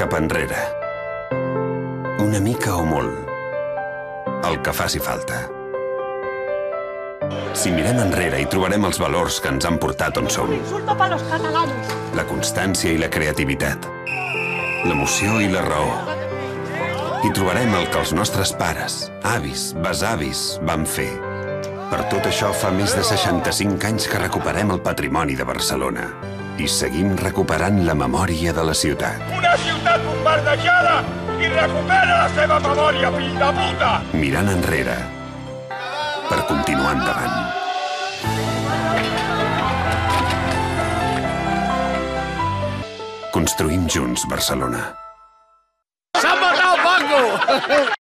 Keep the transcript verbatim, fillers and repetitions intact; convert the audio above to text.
cap enrere. Una mica o molt. El que faci falta. Si mirem enrere hi trobarem els valors que ens han portat on som. La constància i la creativitat. L'emoció i la raó. Hi trobarem el que els nostres pares, avis, besavis van fer. Per tot això fa més de seixanta-cinc anys que recuperem el patrimoni de Barcelona. I seguim recuperant la memòria de la ciutat. Una ciutat bombardejada i recupera la seva memòria, fill de puta! Mirant enrere per continuar endavant. Construïm junts Barcelona. S'ha matat el Paco!